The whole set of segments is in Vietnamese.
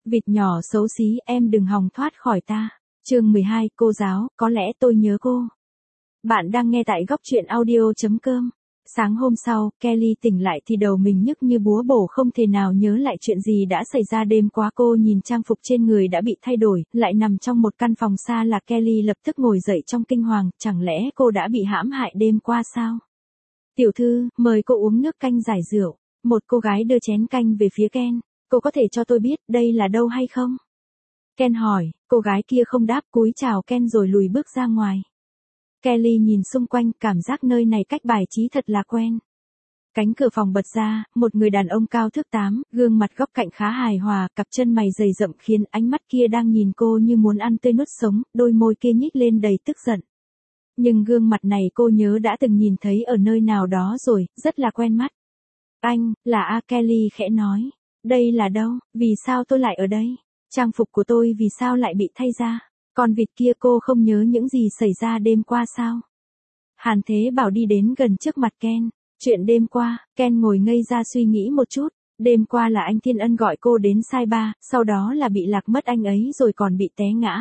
Vịt nhỏ xấu xí, em đừng hòng thoát khỏi ta. Chương 12, cô giáo, có lẽ tôi nhớ cô. Bạn đang nghe tại góc truyện audio.com. Sáng hôm sau, Kelly tỉnh lại thì đầu mình nhức như búa bổ, không thể nào nhớ lại chuyện gì đã xảy ra đêm qua. Cô nhìn trang phục trên người đã bị thay đổi, lại nằm trong một căn phòng xa lạ. Kelly lập tức ngồi dậy trong kinh hoàng, chẳng lẽ cô đã bị hãm hại đêm qua sao? Tiểu thư, mời cô uống nước canh giải rượu. Một cô gái đưa chén canh về phía Ken. Cô có thể cho tôi biết đây là đâu hay không? Ken hỏi, cô gái kia không đáp, cúi chào Ken rồi lùi bước ra ngoài. Kelly nhìn xung quanh, cảm giác nơi này cách bài trí thật là quen. Cánh cửa phòng bật ra, một người đàn ông cao thước 8, gương mặt góc cạnh khá hài hòa, cặp chân mày dày rậm khiến ánh mắt kia đang nhìn cô như muốn ăn tươi nuốt sống, đôi môi kia nhích lên đầy tức giận. Nhưng gương mặt này cô nhớ đã từng nhìn thấy ở nơi nào đó rồi, rất là quen mắt. Anh, là A. Kelly khẽ nói. Đây là đâu, vì sao tôi lại ở đây? Trang phục của tôi vì sao lại bị thay ra? Con vịt kia, cô không nhớ những gì xảy ra đêm qua sao? Hàn Thế Bảo đi đến gần trước mặt Ken. Chuyện đêm qua, Ken ngồi ngây ra suy nghĩ một chút. Đêm qua là anh Thiên Ân gọi cô đến sai bar, sau đó là bị lạc mất anh ấy rồi còn bị té ngã.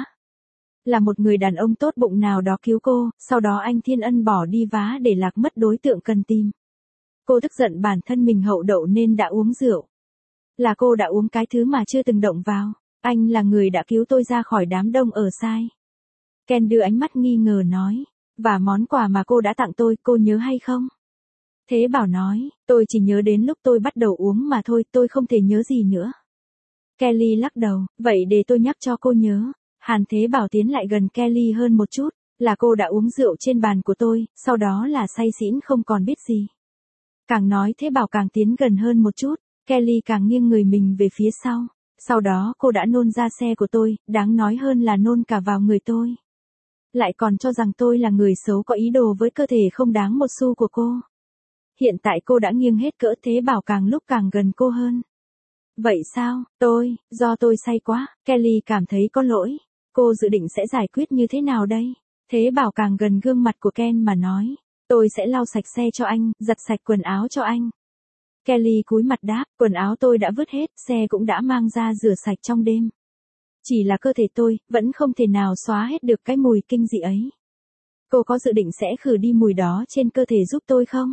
Là một người đàn ông tốt bụng nào đó cứu cô, sau đó anh Thiên Ân bỏ đi vá để lạc mất đối tượng cần tìm. Cô tức giận bản thân mình hậu đậu nên đã uống rượu. Là cô đã uống cái thứ mà chưa từng động vào. Anh là người đã cứu tôi ra khỏi đám đông ở sai. Ken đưa ánh mắt nghi ngờ nói. Và món quà mà cô đã tặng tôi, cô nhớ hay không? Thế Bảo nói, tôi chỉ nhớ đến lúc tôi bắt đầu uống mà thôi, tôi không thể nhớ gì nữa. Kelly lắc đầu, vậy để tôi nhắc cho cô nhớ. Hàn Thế Bảo tiến lại gần Kelly hơn một chút. Là cô đã uống rượu trên bàn của tôi, sau đó là say xỉn không còn biết gì. Càng nói Thế Bảo càng tiến gần hơn một chút. Kelly càng nghiêng người mình về phía sau. Sau đó cô đã nôn ra xe của tôi, đáng nói hơn là nôn cả vào người tôi. Lại còn cho rằng tôi là người xấu có ý đồ với cơ thể không đáng một xu của cô. Hiện tại cô đã nghiêng hết cỡ. Thế Bảo càng lúc càng gần cô hơn. Vậy sao, do tôi say quá. Kelly cảm thấy có lỗi. Cô dự định sẽ giải quyết như thế nào đây? Thế Bảo càng gần gương mặt của Ken mà nói. Tôi sẽ lau sạch xe cho anh, giặt sạch quần áo cho anh. Kelly cúi mặt đáp, quần áo tôi đã vứt hết, xe cũng đã mang ra rửa sạch trong đêm. Chỉ là cơ thể tôi, vẫn không thể nào xóa hết được cái mùi kinh dị ấy. Cô có dự định sẽ khử đi mùi đó trên cơ thể giúp tôi không?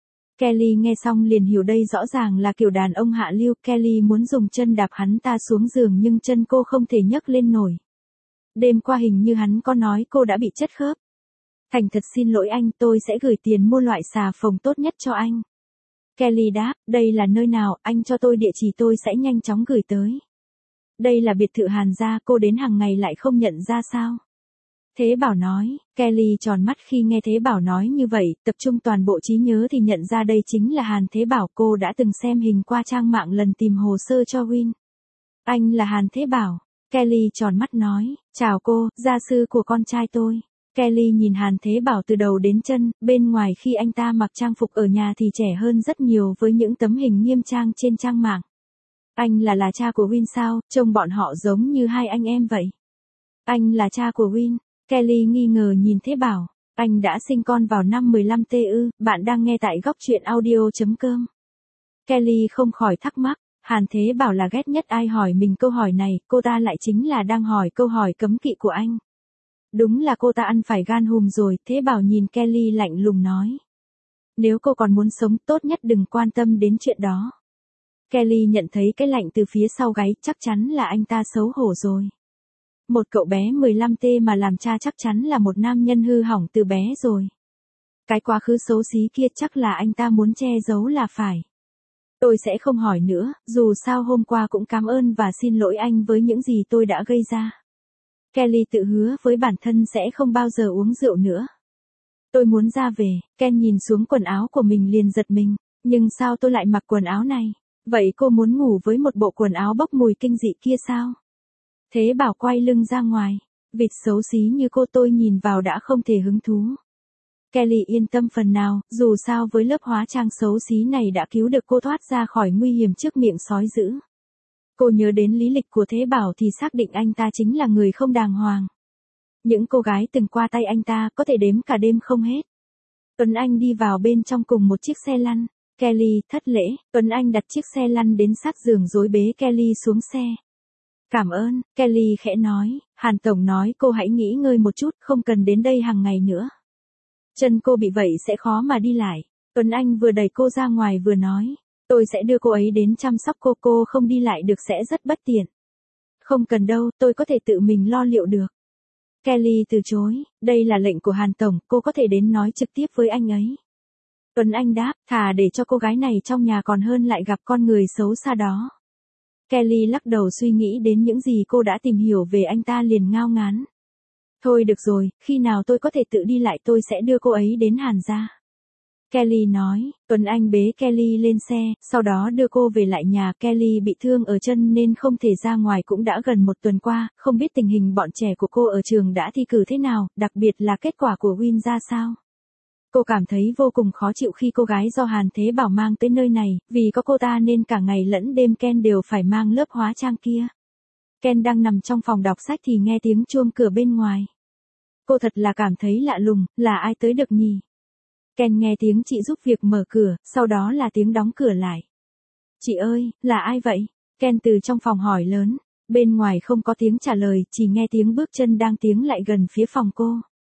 Kelly nghe xong liền hiểu đây rõ ràng là kiểu đàn ông hạ lưu. Kelly muốn dùng chân đạp hắn ta xuống giường nhưng chân cô không thể nhấc lên nổi. Đêm qua hình như hắn có nói cô đã bị chất khớp. Thành thật xin lỗi anh, tôi sẽ gửi tiền mua loại xà phòng tốt nhất cho anh. Kelly đáp, đây là nơi nào, anh cho tôi địa chỉ tôi sẽ nhanh chóng gửi tới. Đây là biệt thự Hàn gia, cô đến hàng ngày lại không nhận ra sao? Thế Bảo nói. Kelly tròn mắt khi nghe Thế Bảo nói như vậy, tập trung toàn bộ trí nhớ thì nhận ra đây chính là Hàn Thế Bảo. Cô đã từng xem hình qua trang mạng lần tìm hồ sơ cho Win. Anh là Hàn Thế Bảo. Kelly tròn mắt nói, chào cô, gia sư của con trai tôi. Kelly nhìn Hàn Thế Bảo từ đầu đến chân, bên ngoài khi anh ta mặc trang phục ở nhà thì trẻ hơn rất nhiều với những tấm hình nghiêm trang trên trang mạng. Anh là cha của Win sao, trông bọn họ giống như hai anh em vậy. Anh là cha của Win. Kelly nghi ngờ nhìn Thế Bảo. Anh đã sinh con vào năm 15 ư, bạn đang nghe tại góc truyện audio.com. Kelly không khỏi thắc mắc, Hàn Thế Bảo là ghét nhất ai hỏi mình câu hỏi này, cô ta lại chính là đang hỏi câu hỏi cấm kỵ của anh. Đúng là cô ta ăn phải gan hùm rồi. Thế Bảo nhìn Kelly lạnh lùng nói. Nếu cô còn muốn sống, tốt nhất đừng quan tâm đến chuyện đó. Kelly nhận thấy cái lạnh từ phía sau gáy, chắc chắn là anh ta xấu hổ rồi. Một cậu bé 15 mà làm cha chắc chắn là một nam nhân hư hỏng từ bé rồi. Cái quá khứ xấu xí kia chắc là anh ta muốn che giấu là phải. Tôi sẽ không hỏi nữa, dù sao hôm qua cũng cảm ơn và xin lỗi anh với những gì tôi đã gây ra. Kelly tự hứa với bản thân sẽ không bao giờ uống rượu nữa. Tôi muốn ra về. Ken nhìn xuống quần áo của mình liền giật mình. Nhưng sao tôi lại mặc quần áo này? Vậy cô muốn ngủ với một bộ quần áo bốc mùi kinh dị kia sao? Thế Bảo quay lưng ra ngoài. Vịt xấu xí như cô tôi nhìn vào đã không thể hứng thú. Kelly yên tâm phần nào, dù sao với lớp hóa trang xấu xí này đã cứu được cô thoát ra khỏi nguy hiểm trước miệng sói dữ. Cô nhớ đến lý lịch của Thế Bảo thì xác định anh ta chính là người không đàng hoàng. Những cô gái từng qua tay anh ta có thể đếm cả đêm không hết. Tuấn Anh đi vào bên trong cùng một chiếc xe lăn. Kelly thất lễ. Tuấn Anh đặt chiếc xe lăn đến sát giường rồi bế Kelly xuống xe. Cảm ơn, Kelly khẽ nói, Hàn Tổng nói cô hãy nghỉ ngơi một chút, không cần đến đây hàng ngày nữa. Chân cô bị vậy sẽ khó mà đi lại. Tuấn Anh vừa đẩy cô ra ngoài vừa nói, tôi sẽ đưa cô ấy đến chăm sóc cô không đi lại được sẽ rất bất tiện. Không cần đâu, tôi có thể tự mình lo liệu được. Kelly từ chối, đây là lệnh của Hàn Tổng, cô có thể đến nói trực tiếp với anh ấy. Tuấn Anh đáp, thà để cho cô gái này trong nhà còn hơn lại gặp con người xấu xa đó. Kelly lắc đầu suy nghĩ đến những gì cô đã tìm hiểu về anh ta liền ngao ngán. Thôi được rồi, khi nào tôi có thể tự đi lại tôi sẽ đưa cô ấy đến Hàn gia. Kelly nói, Tuấn Anh bế Kelly lên xe, sau đó đưa cô về lại nhà. Kelly bị thương ở chân nên không thể ra ngoài cũng đã gần một tuần qua, không biết tình hình bọn trẻ của cô ở trường đã thi cử thế nào, đặc biệt là kết quả của Win ra sao. Cô cảm thấy vô cùng khó chịu khi cô gái do Hàn Thế Bảo mang tới nơi này, vì có cô ta nên cả ngày lẫn đêm Ken đều phải mang lớp hóa trang kia. Ken đang nằm trong phòng đọc sách thì nghe tiếng chuông cửa bên ngoài. Cô thật là cảm thấy lạ lùng, là ai tới được nhỉ? Ken nghe tiếng chị giúp việc mở cửa, sau đó là tiếng đóng cửa lại. Chị ơi, là ai vậy? Ken từ trong phòng hỏi lớn, bên ngoài không có tiếng trả lời, chỉ nghe tiếng bước chân đang tiến lại gần phía phòng cô.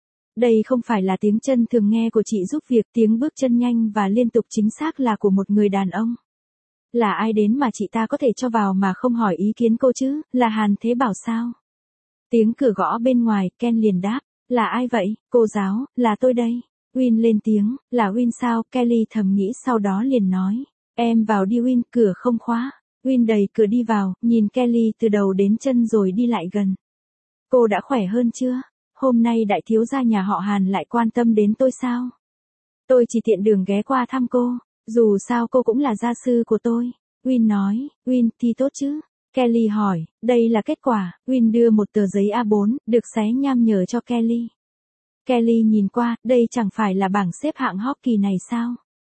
Đây không phải là tiếng chân thường nghe của chị giúp việc, tiếng bước chân nhanh và liên tục chính xác là của một người đàn ông. Là ai đến mà chị ta có thể cho vào mà không hỏi ý kiến cô chứ, là Hàn Thế Bảo sao? Tiếng cửa gõ bên ngoài, Ken liền đáp, là ai vậy, cô giáo, là tôi đây. Win lên tiếng, là Win sao, Kelly thầm nghĩ sau đó liền nói, em vào đi Win, cửa không khóa. Win đẩy cửa đi vào, nhìn Kelly từ đầu đến chân rồi đi lại gần. Cô đã khỏe hơn chưa? Hôm nay đại thiếu gia nhà họ Hàn lại quan tâm đến tôi sao? Tôi chỉ tiện đường ghé qua thăm cô, dù sao cô cũng là gia sư của tôi. Win nói, Win thì tốt chứ? Kelly hỏi, đây là kết quả. Win đưa một tờ giấy A4, được xé nham nhở cho Kelly. Kelly nhìn qua, đây chẳng phải là bảng xếp hạng hockey này sao?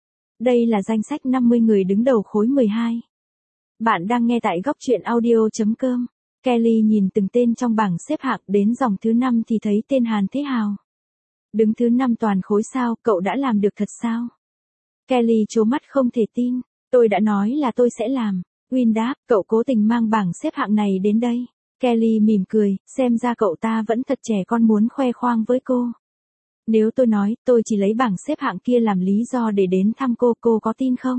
Đây là danh sách 50 người đứng đầu khối 12. Bạn đang nghe tại góc truyện audio.com. Kelly nhìn từng tên trong bảng xếp hạng đến dòng thứ 5 thì thấy tên Hàn Thế Hào. Đứng thứ 5 toàn khối sao, cậu đã làm được thật sao? Kelly trố mắt không thể tin, tôi đã nói là tôi sẽ làm. Win đáp, cậu cố tình mang bảng xếp hạng này đến đây. Kelly mỉm cười, xem ra cậu ta vẫn thật trẻ con muốn khoe khoang với cô. Nếu tôi nói, tôi chỉ lấy bảng xếp hạng kia làm lý do để đến thăm cô có tin không?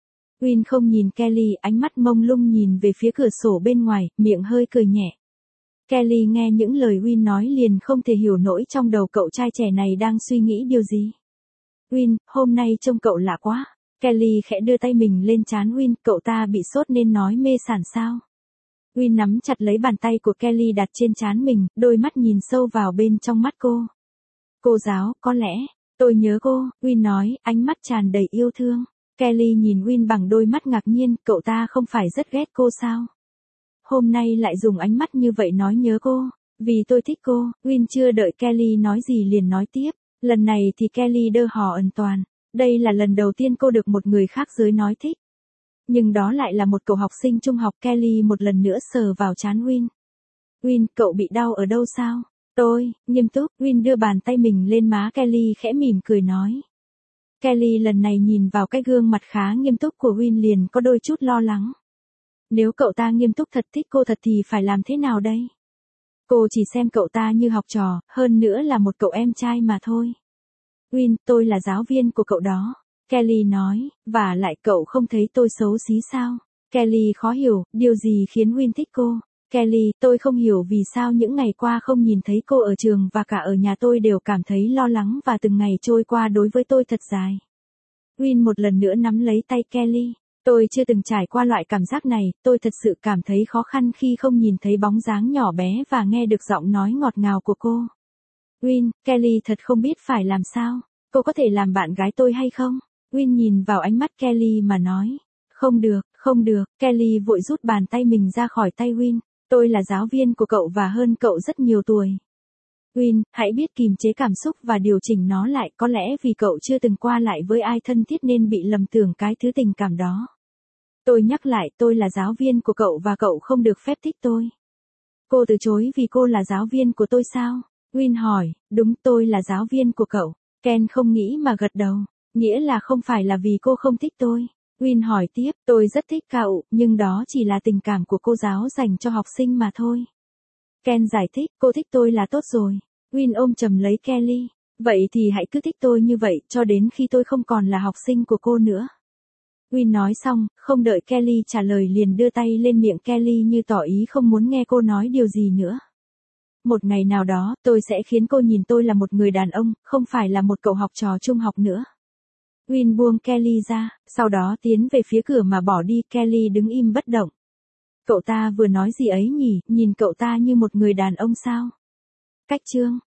Win không nhìn Kelly, ánh mắt mông lung nhìn về phía cửa sổ bên ngoài, miệng hơi cười nhẹ. Kelly nghe những lời Win nói liền không thể hiểu nổi trong đầu cậu trai trẻ này đang suy nghĩ điều gì. Win, hôm nay trông cậu lạ quá. Kelly khẽ đưa tay mình lên trán Win, cậu ta bị sốt nên nói mê sảng sao. Win nắm chặt lấy bàn tay của Kelly đặt trên trán mình, đôi mắt nhìn sâu vào bên trong mắt cô. Cô giáo, có lẽ, tôi nhớ cô, Win nói, ánh mắt tràn đầy yêu thương. Kelly nhìn Win bằng đôi mắt ngạc nhiên, cậu ta không phải rất ghét cô sao? Hôm nay lại dùng ánh mắt như vậy nói nhớ cô, vì tôi thích cô. Win chưa đợi Kelly nói gì liền nói tiếp, lần này thì Kelly đơ hò ẩn toàn. Đây là lần đầu tiên cô được một người khác giới nói thích. Nhưng đó lại là một cậu học sinh trung học. Kelly một lần nữa sờ vào trán Win. Win, cậu bị đau ở đâu sao? Tôi, nghiêm túc, Win đưa bàn tay mình lên má Kelly khẽ mỉm cười nói. Kelly lần này nhìn vào cái gương mặt khá nghiêm túc của Win liền có đôi chút lo lắng. Nếu cậu ta nghiêm túc thật thích cô thật thì phải làm thế nào đây? Cô chỉ xem cậu ta như học trò, hơn nữa là một cậu em trai mà thôi. Win, tôi là giáo viên của cậu đó. Kelly nói, và lại cậu không thấy tôi xấu xí sao? Kelly khó hiểu, điều gì khiến Win thích cô? Kelly, tôi không hiểu vì sao những ngày qua không nhìn thấy cô ở trường và cả ở nhà tôi đều cảm thấy lo lắng và từng ngày trôi qua đối với tôi thật dài. Win một lần nữa nắm lấy tay Kelly. Tôi chưa từng trải qua loại cảm giác này, tôi thật sự cảm thấy khó khăn khi không nhìn thấy bóng dáng nhỏ bé và nghe được giọng nói ngọt ngào của cô. Win, Kelly thật không biết phải làm sao. Cô có thể làm bạn gái tôi hay không? Win nhìn vào ánh mắt Kelly mà nói. Không được, không được. Kelly vội rút bàn tay mình ra khỏi tay Win. Tôi là giáo viên của cậu và hơn cậu rất nhiều tuổi. Win, hãy biết kìm chế cảm xúc và điều chỉnh nó lại, có lẽ vì cậu chưa từng qua lại với ai thân thiết nên bị lầm tưởng cái thứ tình cảm đó. Tôi nhắc lại, tôi là giáo viên của cậu và cậu không được phép thích tôi. Cô từ chối vì cô là giáo viên của tôi sao? Win hỏi, đúng, tôi là giáo viên của cậu. Ken không nghĩ mà gật đầu, nghĩa là không phải là vì cô không thích tôi. Win hỏi tiếp, tôi rất thích cậu, nhưng đó chỉ là tình cảm của cô giáo dành cho học sinh mà thôi. Ken giải thích, cô thích tôi là tốt rồi. Win ôm chầm lấy Kelly. Vậy thì hãy cứ thích tôi như vậy, cho đến khi tôi không còn là học sinh của cô nữa. Win nói xong, không đợi Kelly trả lời liền đưa tay lên miệng Kelly như tỏ ý không muốn nghe cô nói điều gì nữa. Một ngày nào đó, tôi sẽ khiến cô nhìn tôi là một người đàn ông, không phải là một cậu học trò trung học nữa. Win buông Kelly ra, sau đó tiến về phía cửa mà bỏ đi. Kelly đứng im bất động. Cậu ta vừa nói gì ấy nhỉ, nhìn cậu ta như một người đàn ông sao? Cách chương